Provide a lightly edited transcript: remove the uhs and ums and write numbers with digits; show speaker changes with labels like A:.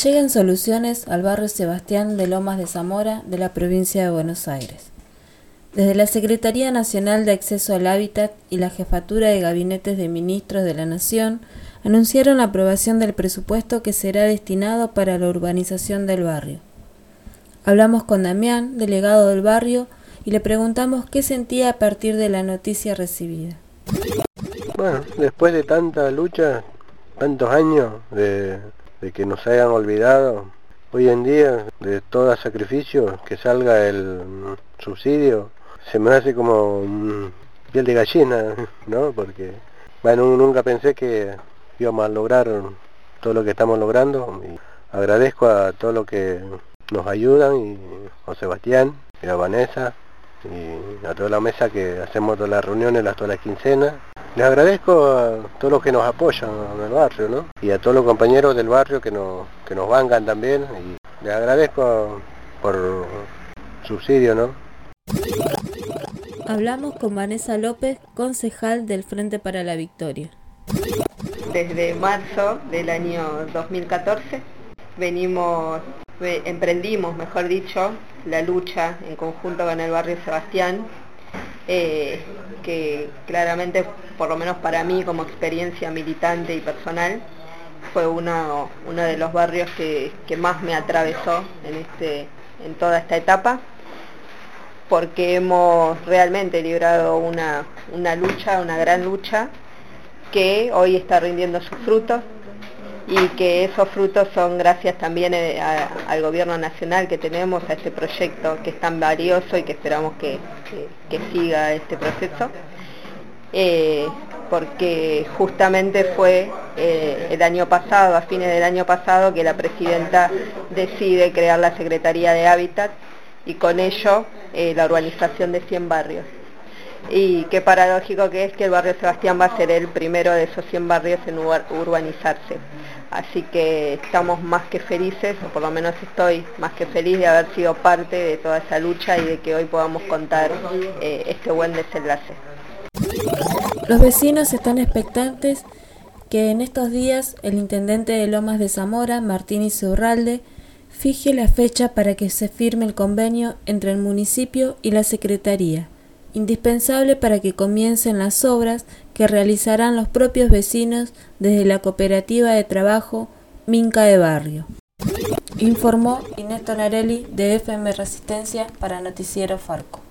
A: Llegan soluciones al barrio Sebastián de Lomas de Zamora de la provincia de Buenos Aires. Desde la Secretaría Nacional de Acceso al Hábitat y la Jefatura de Gabinetes de Ministros de la Nación anunciaron la aprobación del presupuesto que será destinado para la urbanización del barrio. Hablamos con Damián, delegado del barrio, y le preguntamos qué sentía a partir de la noticia recibida.
B: Bueno, después de tanta lucha, tantos años de que nos hayan olvidado, hoy en día, de todo sacrificio, que salga el subsidio, se me hace como piel de gallina, ¿no? Porque, bueno, nunca pensé que íbamos a lograr todo lo que estamos logrando, y agradezco a todos los que nos ayudan, y a Sebastián, y a Vanessa, y a toda la mesa que hacemos todas las reuniones, todas las quincenas. Les agradezco a todos los que nos apoyan en el barrio, ¿no? Y a todos los compañeros del barrio que nos bancan también, y les agradezco por subsidio, ¿no?
A: Hablamos con Vanessa López, concejal del Frente para la Victoria.
C: Desde marzo del año 2014 emprendimos, mejor dicho, la lucha en conjunto con el barrio Sebastián, que claramente, por lo menos para mí como experiencia militante y personal, fue uno de los barrios que más me atravesó en toda esta etapa, porque hemos realmente librado una lucha, una gran lucha, que hoy está rindiendo sus frutos, y que esos frutos son gracias también al gobierno nacional que tenemos, a este proyecto que es tan valioso y que esperamos que siga este proceso, porque justamente fue el año pasado, a fines del año pasado, que la presidenta decide crear la Secretaría de Hábitat y con ello la urbanización de 100 barrios. Y qué paradójico que es que el barrio Sebastián va a ser el primero de esos 100 barrios en urbanizarse. Así que estamos más que felices, o por lo menos estoy más que feliz de haber sido parte de toda esa lucha y de que hoy podamos contar este buen desenlace.
A: Los vecinos están expectantes que en estos días el intendente de Lomas de Zamora, Martín Isurralde, fije la fecha para que se firme el convenio entre el municipio y la Secretaría, indispensable para que comiencen las obras que realizarán los propios vecinos desde la cooperativa de trabajo Minca de Barrio. Informó Inés Tonarelli de FM Resistencia para Noticiero Farco.